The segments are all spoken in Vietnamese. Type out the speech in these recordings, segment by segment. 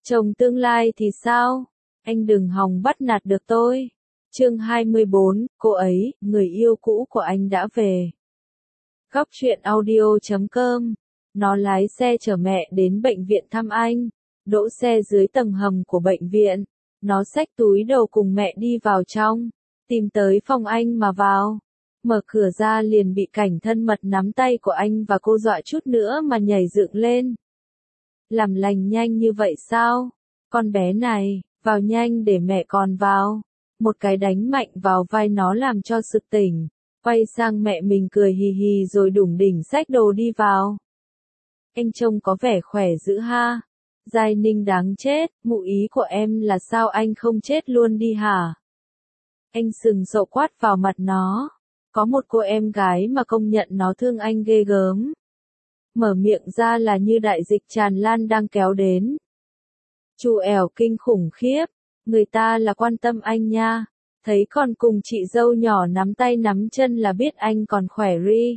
Chồng tương lai thì sao? Anh đừng hòng bắt nạt được tôi. Chương 24, cô ấy, người yêu cũ của anh đã về. Góc truyện audio.com. Nó lái xe chở mẹ đến bệnh viện thăm anh, đỗ xe dưới tầng hầm của bệnh viện. Nó xách túi đầu cùng mẹ đi vào trong, tìm tới phòng anh mà vào. Mở cửa ra liền bị cảnh thân mật nắm tay của anh và cô dọa chút nữa mà nhảy dựng lên. Làm lành nhanh như vậy sao? Con bé này, vào nhanh để mẹ còn vào. Một cái đánh mạnh vào vai nó làm cho sực tỉnh. Quay sang mẹ mình cười hì hì rồi đủng đỉnh xách đồ đi vào. Anh trông có vẻ khỏe dữ ha. Giai Ninh đáng chết, ngụ ý của em là sao anh không chết luôn đi hả? Anh sừng sộ quát vào mặt nó. Có một cô em gái mà công nhận nó thương anh ghê gớm. Mở miệng ra là như đại dịch tràn lan đang kéo đến. Chu ẻo kinh khủng khiếp, người ta là quan tâm anh nha. Thấy còn cùng chị dâu nhỏ nắm tay nắm chân là biết anh còn khỏe ri.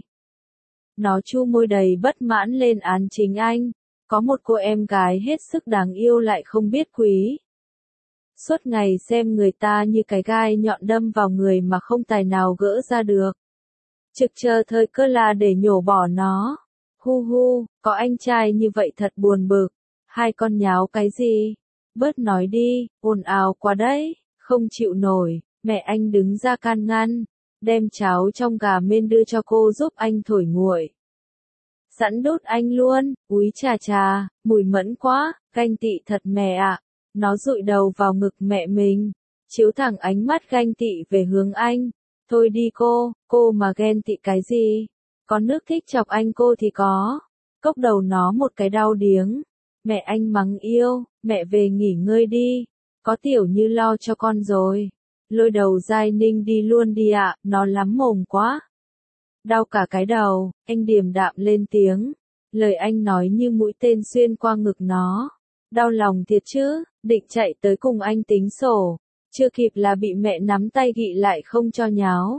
Nó chu môi đầy bất mãn lên án chính anh. Có một cô em gái hết sức đáng yêu lại không biết quý. Suốt ngày xem người ta như cái gai nhọn đâm vào người mà không tài nào gỡ ra được. Trực chờ thời cơ là để nhổ bỏ nó. Hu hu, có anh trai như vậy thật buồn bực. Hai con nháo cái gì? Bớt nói đi, ồn ào quá đấy, không chịu nổi. Mẹ anh đứng ra can ngăn, đem cháo trong gà men đưa cho cô giúp anh thổi nguội. Sẵn đốt anh luôn, úi chà chà, mùi mẫn quá, ganh tị thật mẹ ạ. Nó dụi đầu vào ngực mẹ mình, chiếu thẳng ánh mắt ganh tị về hướng anh. Thôi đi cô mà ghen tị cái gì? Có nước thích chọc anh cô thì có. Cốc đầu nó một cái đau điếng. Mẹ anh mắng yêu, mẹ về nghỉ ngơi đi. Có Tiểu Như lo cho con rồi. Lôi đầu Giai Ninh đi luôn đi ạ, nó lắm mồm quá. Đau cả cái đầu, anh điềm đạm lên tiếng. Lời anh nói như mũi tên xuyên qua ngực nó. Đau lòng thiệt chứ, định chạy tới cùng anh tính sổ. Chưa kịp là bị mẹ nắm tay gị lại không cho nháo.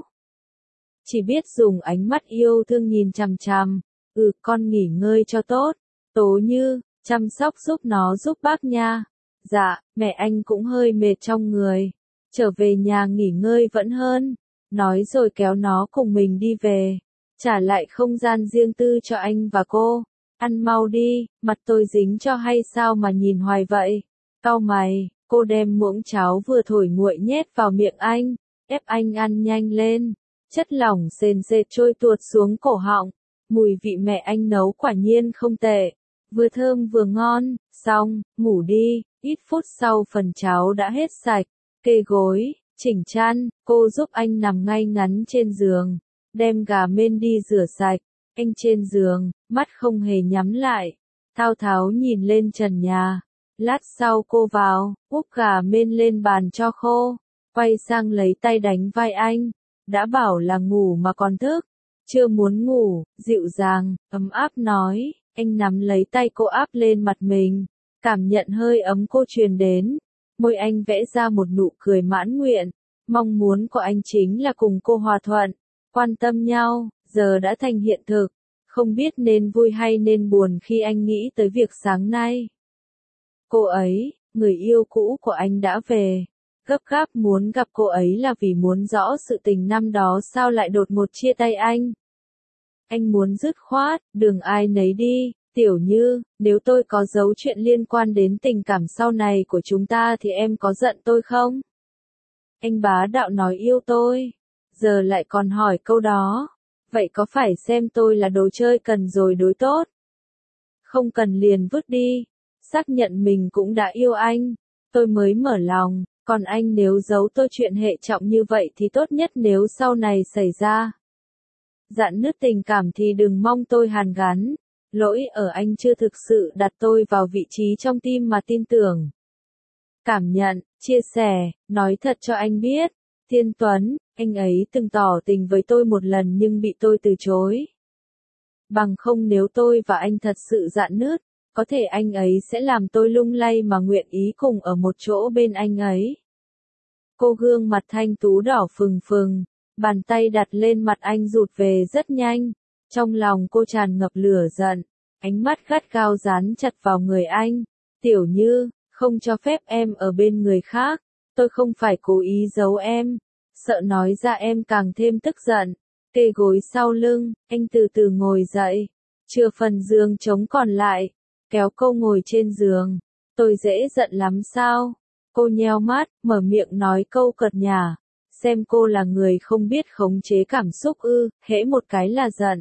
Chỉ biết dùng ánh mắt yêu thương nhìn chằm chằm. Con nghỉ ngơi cho tốt. Tố Như, chăm sóc giúp nó giúp bác nha. Dạ, mẹ anh cũng hơi mệt trong người. Trở về nhà nghỉ ngơi vẫn hơn. Nói rồi kéo nó cùng mình đi về. Trả lại không gian riêng tư cho anh và cô. Ăn mau đi, mặt tôi dính cho hay sao mà nhìn hoài vậy. Cau mày, cô đem muỗng cháo vừa thổi nguội nhét vào miệng anh. Ép anh ăn nhanh lên. Chất lỏng sền sệt trôi tuột xuống cổ họng. Mùi vị mẹ anh nấu quả nhiên không tệ. Vừa thơm vừa ngon. Xong, ngủ đi. Ít phút sau phần cháo đã hết sạch. Kê gối, chỉnh chăn, cô giúp anh nằm ngay ngắn trên giường. Đem gà men đi rửa sạch. Anh trên giường, mắt không hề nhắm lại. Thao tháo nhìn lên trần nhà. Lát sau cô vào, úp gà men lên bàn cho khô. Quay sang lấy tay đánh vai anh. Đã bảo là ngủ mà còn thức. Chưa muốn ngủ, dịu dàng, ấm áp nói. Anh nắm lấy tay cô áp lên mặt mình. Cảm nhận hơi ấm cô truyền đến. Môi anh vẽ ra một nụ cười mãn nguyện. Mong muốn của anh chính là cùng cô hòa thuận. Quan tâm nhau, giờ đã thành hiện thực. Không biết nên vui hay nên buồn khi anh nghĩ tới việc sáng nay. Cô ấy, người yêu cũ của anh đã về. Gấp gáp muốn gặp cô ấy là vì muốn rõ sự tình năm đó sao lại đột ngột chia tay anh. Anh muốn dứt khoát, đường ai nấy đi. Tiểu Như, nếu tôi có giấu chuyện liên quan đến tình cảm sau này của chúng ta thì em có giận tôi không? Anh bá đạo nói yêu tôi. Giờ lại còn hỏi câu đó. Vậy có phải xem tôi là đồ chơi cần rồi đối tốt? Không cần liền vứt đi. Xác nhận mình cũng đã yêu anh. Tôi mới mở lòng. Còn anh nếu giấu tôi chuyện hệ trọng như vậy thì tốt nhất nếu sau này xảy ra rạn nứt tình cảm thì đừng mong tôi hàn gắn. Lỗi ở anh chưa thực sự đặt tôi vào vị trí trong tim mà tin tưởng. Cảm nhận, chia sẻ, nói thật cho anh biết. Thiên Tuấn, anh ấy từng tỏ tình với tôi một lần nhưng bị tôi từ chối. Bằng không nếu tôi và anh thật sự rạn nứt, có thể anh ấy sẽ làm tôi lung lay mà nguyện ý cùng ở một chỗ bên anh ấy. Cô gương mặt thanh tú đỏ phừng phừng, bàn tay đặt lên mặt anh rụt về rất nhanh. Trong lòng cô tràn ngập lửa giận, ánh mắt gắt gao dán chặt vào người anh. Tiểu Như, Không cho phép em ở bên người khác, tôi không phải cố ý giấu em. Sợ nói ra em càng thêm tức giận. Kê gối sau lưng, anh từ từ ngồi dậy. Chừa phần giường trống còn lại. Kéo cô ngồi trên giường. Tôi dễ giận lắm sao? Cô nheo mắt, mở miệng nói câu cợt nhả. Xem cô là người không biết khống chế cảm xúc ư, hễ một cái là giận.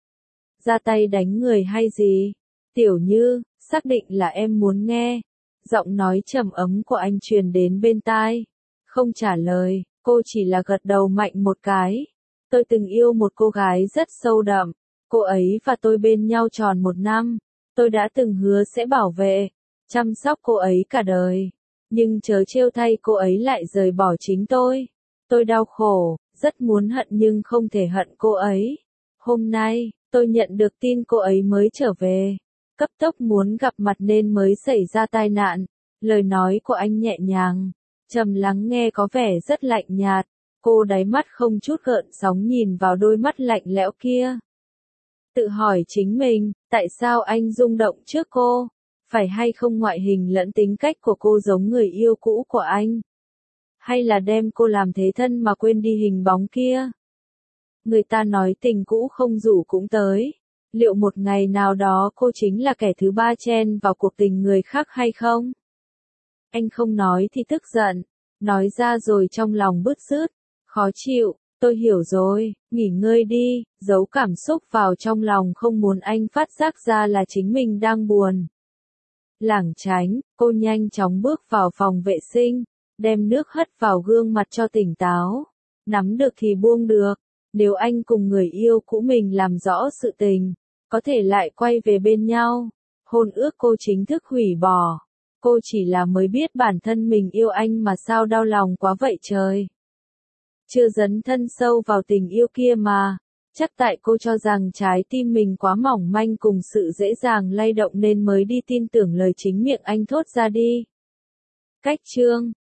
Ra tay đánh người hay gì? Tiểu Như, xác định là em muốn nghe. Giọng nói trầm ấm của anh truyền đến bên tai. Không trả lời, cô chỉ là gật đầu mạnh một cái. Tôi từng yêu một cô gái rất sâu đậm. Cô ấy và tôi bên nhau tròn 1 năm. Tôi đã từng hứa sẽ bảo vệ, chăm sóc cô ấy cả đời. Nhưng chớ trêu thay cô ấy lại rời bỏ chính tôi. Tôi đau khổ, rất muốn hận nhưng không thể hận cô ấy. Hôm nay, tôi nhận được tin cô ấy mới trở về. Cấp tốc muốn gặp mặt nên mới xảy ra tai nạn. Lời nói của anh nhẹ nhàng, trầm lắng nghe có vẻ rất lạnh nhạt. Cô đáy mắt không chút gợn sóng nhìn vào đôi mắt lạnh lẽo kia. Tự hỏi chính mình, tại sao anh rung động trước cô? Phải hay không ngoại hình lẫn tính cách của cô giống người yêu cũ của anh? Hay là đem cô làm thế thân mà quên đi hình bóng kia? Người ta nói tình cũ không rủ cũng tới. Liệu một ngày nào đó cô chính là kẻ thứ ba chen vào cuộc tình người khác hay không? Anh không nói thì tức giận. Nói ra rồi trong lòng bứt rứt. Khó chịu. Tôi hiểu rồi, nghỉ ngơi đi, giấu cảm xúc vào trong lòng không muốn anh phát giác ra là chính mình đang buồn. Lảng tránh, cô nhanh chóng bước vào phòng vệ sinh, đem nước hất vào gương mặt cho tỉnh táo. Nắm được thì buông được, nếu anh cùng người yêu cũ mình làm rõ sự tình, có thể lại quay về bên nhau. Hôn ước cô chính thức hủy bỏ. Cô chỉ là mới biết bản thân mình yêu anh mà sao đau lòng quá vậy trời. Chưa dấn thân sâu vào tình yêu kia mà. Chắc tại cô cho rằng trái tim mình quá mỏng manh cùng sự dễ dàng lay động nên mới đi tin tưởng lời chính miệng anh thốt ra đi. Cách chương